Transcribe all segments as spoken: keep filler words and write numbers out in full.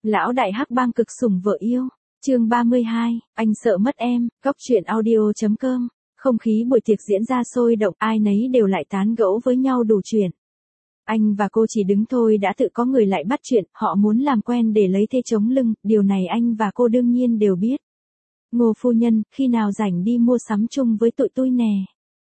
Lão đại hắc bang cực sủng vợ yêu. Chương ba mươi hai, anh sợ mất em. Góc truyện audio.com. Không khí buổi tiệc diễn ra sôi động, ai nấy đều lại tán gẫu với nhau đủ chuyện. Anh và cô chỉ đứng thôi đã tự có người lại bắt chuyện, họ muốn làm quen để lấy thế chống lưng, điều này anh và cô đương nhiên đều biết. Ngô phu nhân, khi nào rảnh đi mua sắm chung với tụi tôi nè.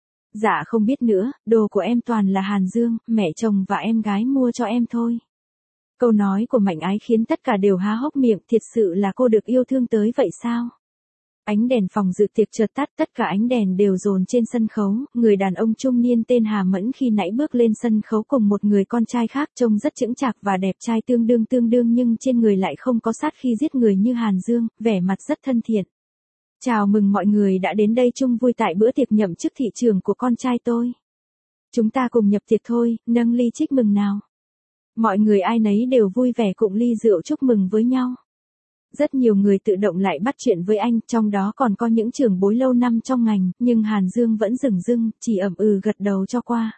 Dạ không biết nữa, đồ của em toàn là Hàn Dương, mẹ chồng và em gái mua cho em thôi. Câu nói của Mạnh Ái khiến tất cả đều há hốc miệng, thiệt sự là cô được yêu thương tới vậy sao? Ánh đèn phòng dự tiệc chợt tắt, tất cả ánh đèn đều dồn trên sân khấu, người đàn ông trung niên tên Hà Mẫn khi nãy bước lên sân khấu cùng một người con trai khác trông rất chững chạc và đẹp trai tương đương tương đương nhưng trên người lại không có sát khi giết người như Hàn Dương, vẻ mặt rất thân thiện. Chào mừng mọi người đã đến đây chung vui tại bữa tiệc nhậm chức thị trưởng của con trai tôi. Chúng ta cùng nhập tiệc thôi, nâng ly chúc mừng nào. Mọi người ai nấy đều vui vẻ cụng ly rượu chúc mừng với nhau. Rất nhiều người tự động lại bắt chuyện với anh, trong đó còn có những trưởng bối lâu năm trong ngành, nhưng Hàn Dương vẫn dửng dưng, chỉ ậm ừ gật đầu cho qua.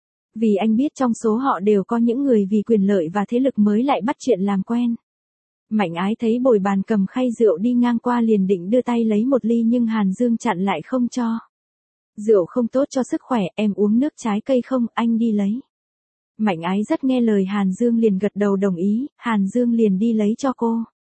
Vì anh biết trong số họ đều có những người vì quyền lợi và thế lực mới lại bắt chuyện làm quen. Mạnh Ái thấy bồi bàn cầm khay rượu đi ngang qua liền định đưa tay lấy một ly nhưng Hàn Dương chặn lại không cho. Rượu không tốt cho sức khỏe, em uống nước trái cây không, anh đi lấy. Mạnh Ái rất nghe lời Hàn Dương liền gật đầu đồng ý, Hàn Dương liền đi lấy cho cô.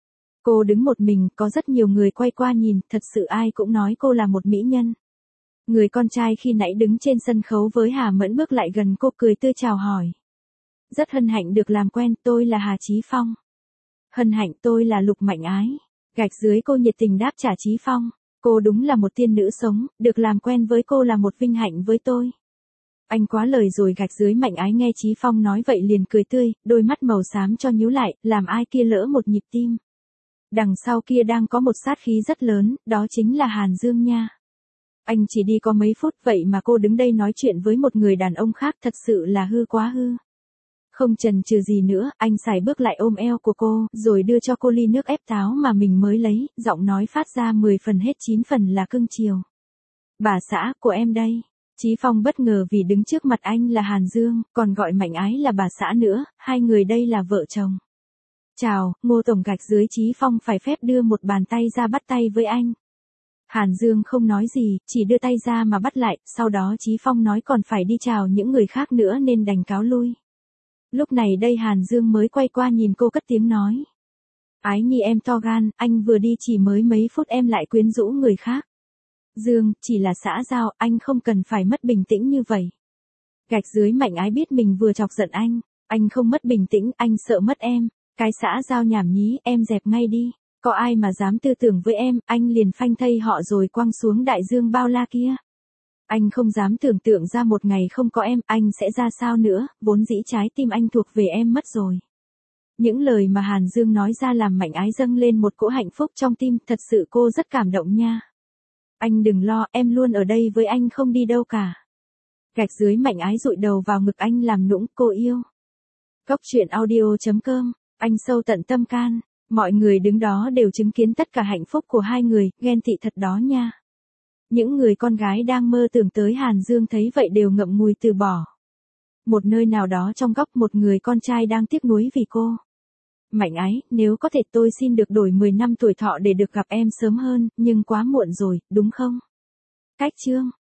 Cô đứng một mình, có rất nhiều người quay qua nhìn, thật sự ai cũng nói cô là một mỹ nhân. Người con trai khi nãy đứng trên sân khấu với Hà Mẫn bước lại gần cô cười tươi chào hỏi. Rất hân hạnh được làm quen, tôi là Hà Chí Phong. Hân hạnh, tôi là Lục Mạnh Ái. Gạch dưới cô nhiệt tình đáp trả Chí Phong. Cô đúng là một tiên nữ sống, được làm quen với cô là một vinh hạnh với tôi. Anh quá lời rồi. Gạch dưới Mạnh Ái nghe Chí Phong nói vậy liền cười tươi, đôi mắt màu xám cho nhíu lại, làm ai kia lỡ một nhịp tim. Đằng sau kia đang có một sát khí rất lớn, đó chính là Hàn Dương nha. Anh chỉ đi có mấy phút vậy mà cô đứng đây nói chuyện với một người đàn ông khác, thật sự là hư quá hư. Không chần chừ gì nữa, anh sải bước lại ôm eo của cô, rồi đưa cho cô ly nước ép táo mà mình mới lấy, giọng nói phát ra mười phần hết chín phần là cưng chiều. Bà xã của em đây. Chí Phong bất ngờ vì đứng trước mặt anh là Hàn Dương, còn gọi Mạnh Ái là bà xã nữa, hai người đây là vợ chồng. Chào, Ngô Tổng. Gạch dưới Chí Phong phải phép đưa một bàn tay ra bắt tay với anh. Hàn Dương không nói gì, chỉ đưa tay ra mà bắt lại, sau đó Chí Phong nói còn phải đi chào những người khác nữa nên đành cáo lui. Lúc này đây Hàn Dương mới quay qua nhìn cô cất tiếng nói. Ái nhi em to gan, anh vừa đi chỉ mới mấy phút em lại quyến rũ người khác. Dương, chỉ là xã giao, anh không cần phải mất bình tĩnh như vậy. Gạch dưới Mạnh Ái biết mình vừa chọc giận anh, anh không mất bình tĩnh, anh sợ mất em. Cái xã giao nhảm nhí, em dẹp ngay đi. Có ai mà dám tư tưởng với em, anh liền phanh thây họ rồi quăng xuống đại dương bao la kia. Anh không dám tưởng tượng ra một ngày không có em, anh sẽ ra sao nữa, vốn dĩ trái tim anh thuộc về em mất rồi. Những lời mà Hàn Dương nói ra làm Mạnh Ái dâng lên một cỗ hạnh phúc trong tim, thật sự cô rất cảm động nha. Anh đừng lo, em luôn ở đây với anh không đi đâu cả. Gạch dưới Mạnh Ái dụi đầu vào ngực anh làm nũng, cô yêu. Góc truyện audio.com, anh sâu tận tâm can, mọi người đứng đó đều chứng kiến tất cả hạnh phúc của hai người, ghen tị thật đó nha. Những người con gái đang mơ tưởng tới Hàn Dương thấy vậy đều ngậm ngùi từ bỏ. Một nơi nào đó trong góc một người con trai đang tiếc nuối vì cô. Mạnh Ái, nếu có thể tôi xin được đổi mười năm tuổi thọ để được gặp em sớm hơn, nhưng quá muộn rồi, đúng không? Cách chương.